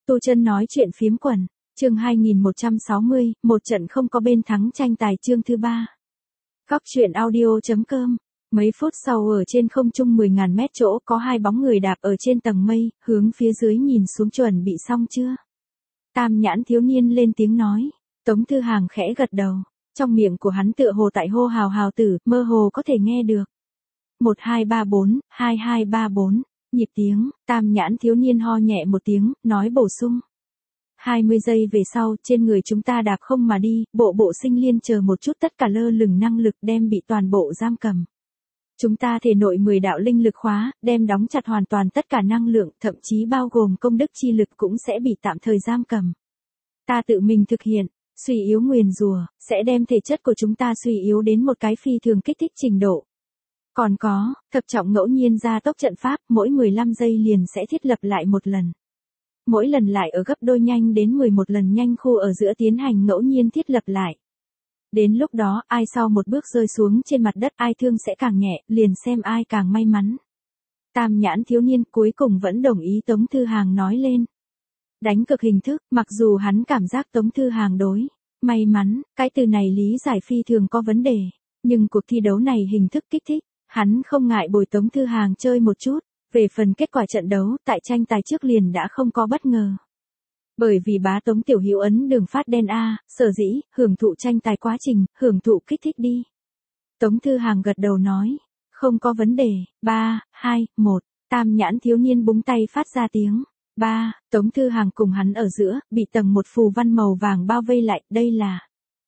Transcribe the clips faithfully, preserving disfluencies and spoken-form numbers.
Tu Chân nói chuyện phiếm quần, chương hai nghìn một trăm sáu mươi, một trận không có bên thắng tranh tài chương thứ ba. Góc truyện audio.com. Mấy phút sau ở trên không trung mười nghìn mét chỗ có hai bóng người đạp ở trên tầng mây, hướng phía dưới nhìn xuống chuẩn bị xong chưa. Tam nhãn thiếu niên lên tiếng nói, Tống Thư Hàng khẽ gật đầu, trong miệng của hắn tựa hồ tại hô hào hào tử, mơ hồ có thể nghe được. một hai ba bốn, hai hai ba bốn, nhịp tiếng, tam nhãn thiếu niên ho nhẹ một tiếng, nói bổ sung. hai mươi giây về sau, trên người chúng ta đạp không mà đi, bộ bộ sinh liên chờ một chút tất cả lơ lửng năng lực đem bị toàn bộ giam cầm. Chúng ta thể nội mười đạo linh lực khóa, đem đóng chặt hoàn toàn tất cả năng lượng, thậm chí bao gồm công đức chi lực cũng sẽ bị tạm thời giam cầm. Ta tự mình thực hiện, suy yếu nguyền rủa, sẽ đem thể chất của chúng ta suy yếu đến một cái phi thường kích thích trình độ. Còn có, thập trọng ngẫu nhiên gia tốc trận pháp, mỗi mười lăm giây liền sẽ thiết lập lại một lần. Mỗi lần lại ở gấp đôi nhanh đến mười một lần nhanh khu ở giữa tiến hành ngẫu nhiên thiết lập lại. Đến lúc đó, ai sau một bước rơi xuống trên mặt đất ai thương sẽ càng nhẹ, liền xem ai càng may mắn. Tam nhãn thiếu niên cuối cùng vẫn đồng ý Tống Thư Hàng nói lên. Đánh cực hình thức, mặc dù hắn cảm giác Tống Thư Hàng đối. May mắn, cái từ này lý giải phi thường có vấn đề. Nhưng cuộc thi đấu này hình thức kích thích, hắn không ngại bồi Tống Thư Hàng chơi một chút. Về phần kết quả trận đấu, tại tranh tài trước liền đã không có bất ngờ. Bởi vì bá Tống Tiểu Hữu ấn đường phát đen A, sở dĩ, hưởng thụ tranh tài quá trình, hưởng thụ kích thích đi. Tống Thư Hàng gật đầu nói, không có vấn đề, ba, hai, một, tam nhãn thiếu niên búng tay phát ra tiếng. ba, Tống Thư Hàng cùng hắn ở giữa, bị tầng một phù văn màu vàng bao vây lại, đây là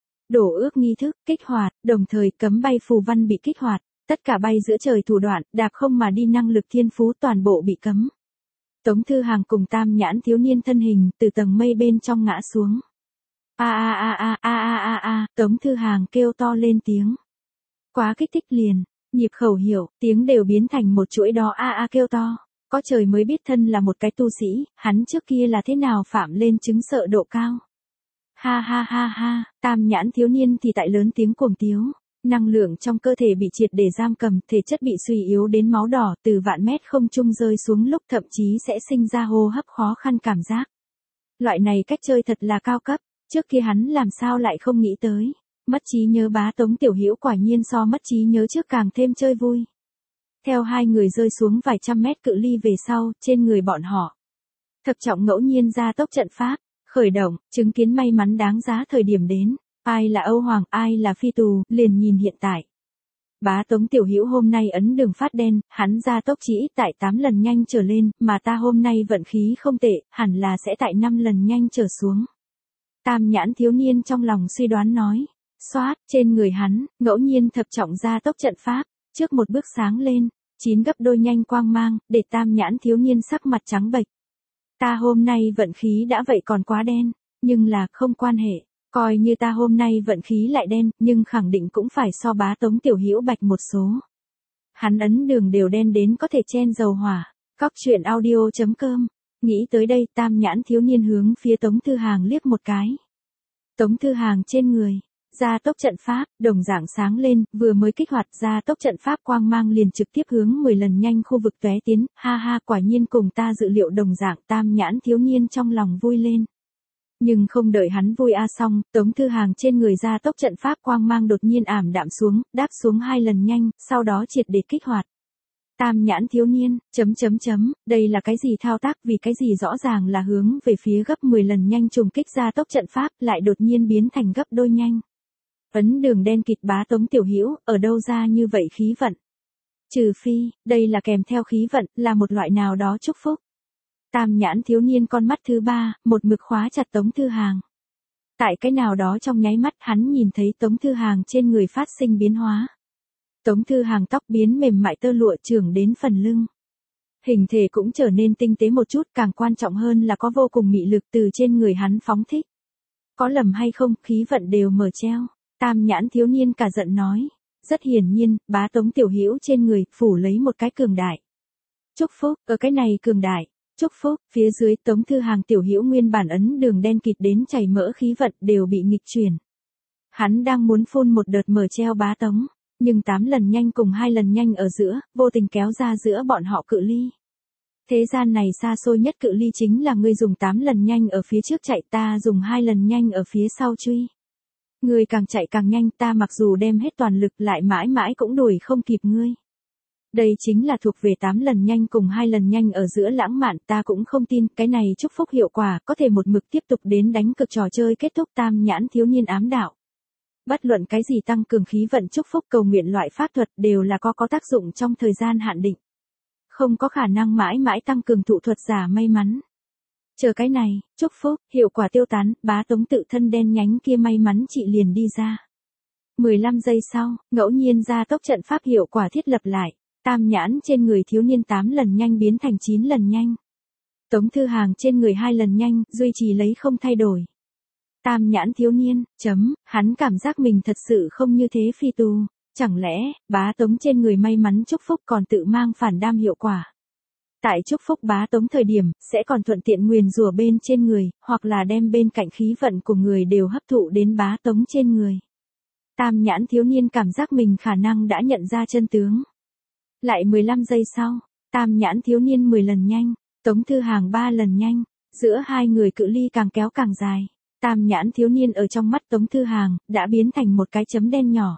đổ ước nghi thức, kích hoạt, đồng thời cấm bay phù văn bị kích hoạt. Tất cả bay giữa trời thủ đoạn, đạp không mà đi năng lực thiên phú toàn bộ bị cấm. Tống Thư Hàng cùng tam nhãn thiếu niên thân hình từ tầng mây bên trong ngã xuống. A a a a a a a a, Tống Thư Hàng kêu to lên tiếng. Quá kích thích liền, nhịp khẩu hiệu, tiếng đều biến thành một chuỗi đó a a kêu to. Có trời mới biết thân là một cái tu sĩ, hắn trước kia là thế nào phạm lên chứng sợ độ cao. Ha ha ha ha, tam nhãn thiếu niên thì tại lớn tiếng cuồng tiếu. Năng lượng trong cơ thể bị triệt để giam cầm, thể chất bị suy yếu đến máu đỏ, từ vạn mét không trung rơi xuống lúc thậm chí sẽ sinh ra hô hấp khó khăn cảm giác. Loại này cách chơi thật là cao cấp, trước kia hắn làm sao lại không nghĩ tới. Mất trí nhớ bá Tống Tiểu Hữu quả nhiên so mất trí nhớ trước càng thêm chơi vui. Theo hai người rơi xuống vài trăm mét cự ly về sau, trên người bọn họ. Thập trọng ngẫu nhiên gia tốc trận pháp, khởi động, chứng kiến may mắn đáng giá thời điểm đến. Ai là Âu Hoàng, ai là Phi Tù, liền nhìn hiện tại. Bá Tống Tiểu Hữu hôm nay ấn đường phát đen, hắn gia tốc chỉ ít tại tám lần nhanh trở lên, mà ta hôm nay vận khí không tệ, hẳn là sẽ tại năm lần nhanh trở xuống. Tam nhãn thiếu niên trong lòng suy đoán nói. Xoát, trên người hắn, ngẫu nhiên thập trọng gia tốc trận pháp, trước một bước sáng lên, chín gấp đôi nhanh quang mang, để tam nhãn thiếu niên sắc mặt trắng bệch. Ta hôm nay vận khí đã vậy còn quá đen, nhưng là không quan hệ. Coi như ta hôm nay vận khí lại đen, nhưng khẳng định cũng phải so bá Tống Tiểu Hữu bạch một số. Hắn ấn đường đều đen đến có thể chen dầu hỏa. Góc truyện audio.com. Nghĩ tới đây tam nhãn thiếu niên hướng phía Tống Thư Hàng liếc một cái. Tống Thư Hàng trên người. Gia tốc trận pháp, đồng dạng sáng lên, vừa mới kích hoạt gia tốc trận pháp quang mang liền trực tiếp hướng mười lần nhanh khu vực tóe tiến. Ha ha, quả nhiên cùng ta dự liệu đồng dạng, tam nhãn thiếu niên trong lòng vui lên. Nhưng không đợi hắn vui a xong, Tống Thư Hàng trên người gia tốc trận pháp quang mang đột nhiên ảm đạm xuống, đáp xuống hai lần nhanh, sau đó triệt để kích hoạt. Tam nhãn thiếu niên, chấm chấm chấm, đây là cái gì thao tác vì cái gì rõ ràng là hướng về phía gấp mười lần nhanh trùng kích gia tốc trận pháp lại đột nhiên biến thành gấp đôi nhanh. Ấn đường đen kịt bá Tống Tiểu Hữu, ở đâu ra như vậy khí vận? Trừ phi, đây là kèm theo khí vận, là một loại nào đó chúc phúc. Tam nhãn thiếu niên con mắt thứ ba, một mực khóa chặt Tống Thư Hàng. Tại cái nào đó trong nháy mắt hắn nhìn thấy Tống Thư Hàng trên người phát sinh biến hóa. Tống Thư Hàng tóc biến mềm mại tơ lụa trưởng đến phần lưng. Hình thể cũng trở nên tinh tế một chút, càng quan trọng hơn là có vô cùng mị lực từ trên người hắn phóng thích. Có lầm hay không, khí vận đều mở treo. Tam nhãn thiếu niên cả giận nói. Rất hiển nhiên, bá Tống Tiểu Hữu trên người phủ lấy một cái cường đại. Chúc phúc, ở cái này cường đại. Chúc phúc, phía dưới Tống Thư Hàng Tiểu Hữu nguyên bản ấn đường đen kịt đến chảy mỡ khí vận đều bị nghịch chuyển. Hắn đang muốn phun một đợt mở treo bá Tống, nhưng tám lần nhanh cùng hai lần nhanh ở giữa, vô tình kéo ra giữa bọn họ cự ly. Thế gian này xa xôi nhất cự ly chính là ngươi dùng tám lần nhanh ở phía trước chạy, ta dùng hai lần nhanh ở phía sau truy. Ngươi càng chạy càng nhanh, ta mặc dù đem hết toàn lực lại mãi mãi cũng đuổi không kịp ngươi. Đây chính là thuộc về tám lần nhanh cùng hai lần nhanh ở giữa lãng mạn, ta cũng không tin cái này chúc phúc hiệu quả có thể một mực tiếp tục đến đánh cực trò chơi kết thúc. Tam nhãn thiếu niên ám đạo. Bất luận cái gì tăng cường khí vận chúc phúc cầu nguyện loại pháp thuật đều là có có tác dụng trong thời gian hạn định. Không có khả năng mãi mãi tăng cường thụ thuật giả may mắn. Chờ cái này, chúc phúc, hiệu quả tiêu tán, Bá Tống tự thân đen nhánh kia may mắn chị liền đi ra. mười lăm giây sau, ngẫu nhiên ra tốc trận pháp hiệu quả thiết lập lại. Tam nhãn trên người thiếu niên tám lần nhanh biến thành chín lần nhanh. Tống Thư Hàng trên người hai lần nhanh, duy trì lấy không thay đổi. Tam nhãn thiếu niên, chấm, hắn cảm giác mình thật sự không như thế phi tù. Chẳng lẽ, Bá Tống trên người may mắn chúc phúc còn tự mang phản đam hiệu quả. Tại chúc phúc Bá Tống thời điểm, sẽ còn thuận tiện nguyền rủa bên trên người, hoặc là đem bên cạnh khí vận của người đều hấp thụ đến Bá Tống trên người. Tam nhãn thiếu niên cảm giác mình khả năng đã nhận ra chân tướng. Lại mười lăm giây sau, tam nhãn thiếu niên mười lần nhanh, Tống Thư Hàng ba lần nhanh, giữa hai người cự ly càng kéo càng dài. Tam nhãn thiếu niên ở trong mắt Tống Thư Hàng, đã biến thành một cái chấm đen nhỏ.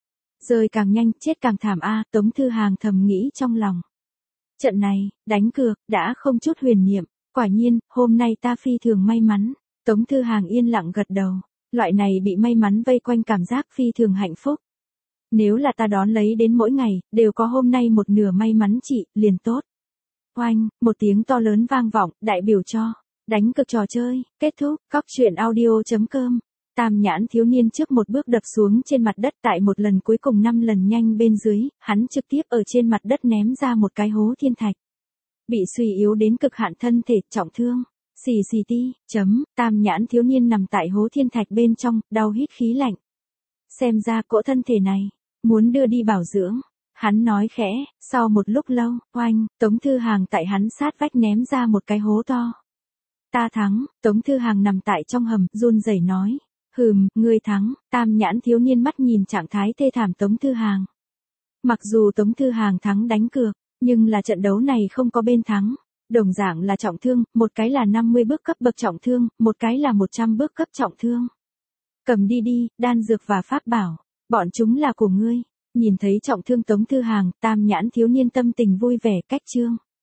Rơi càng nhanh, chết càng thảm a, Tống Thư Hàng thầm nghĩ trong lòng. Trận này, đánh cược, đã không chút huyền niệm, quả nhiên, hôm nay ta phi thường may mắn. Tống Thư Hàng yên lặng gật đầu, loại này bị may mắn vây quanh cảm giác phi thường hạnh phúc. Nếu là ta đón lấy đến mỗi ngày, đều có hôm nay một nửa may mắn chị, liền tốt. Oanh, một tiếng to lớn vang vọng, đại biểu cho, đánh cực trò chơi, kết thúc, cóc truyện audio chấm com. Tam nhãn thiếu niên trước một bước đập xuống trên mặt đất, tại một lần cuối cùng năm lần nhanh bên dưới, hắn trực tiếp ở trên mặt đất ném ra một cái hố thiên thạch. Bị suy yếu đến cực hạn thân thể, trọng thương. Xì xì ti, chấm, tam nhãn thiếu niên nằm tại hố thiên thạch bên trong, đau hít khí lạnh. Xem ra cỗ thân thể này, muốn đưa đi bảo dưỡng. Hắn nói khẽ, sau một lúc lâu, oanh, Tống Thư Hàng tại hắn sát vách ném ra một cái hố to. Ta thắng, Tống Thư Hàng nằm tại trong hầm, run rẩy nói. Hừm, ngươi thắng, tam nhãn thiếu niên mắt nhìn trạng thái thê thảm Tống Thư Hàng. Mặc dù Tống Thư Hàng thắng đánh cược, nhưng là trận đấu này không có bên thắng. Đồng dạng là trọng thương, một cái là năm mươi bước cấp bậc trọng thương, một cái là một trăm bước cấp trọng thương. Cầm đi đi, đan dược và pháp bảo, bọn chúng là của ngươi. Nhìn thấy trọng thương Tống Thư Hàng, tam nhãn thiếu niên tâm tình vui vẻ, cách chương.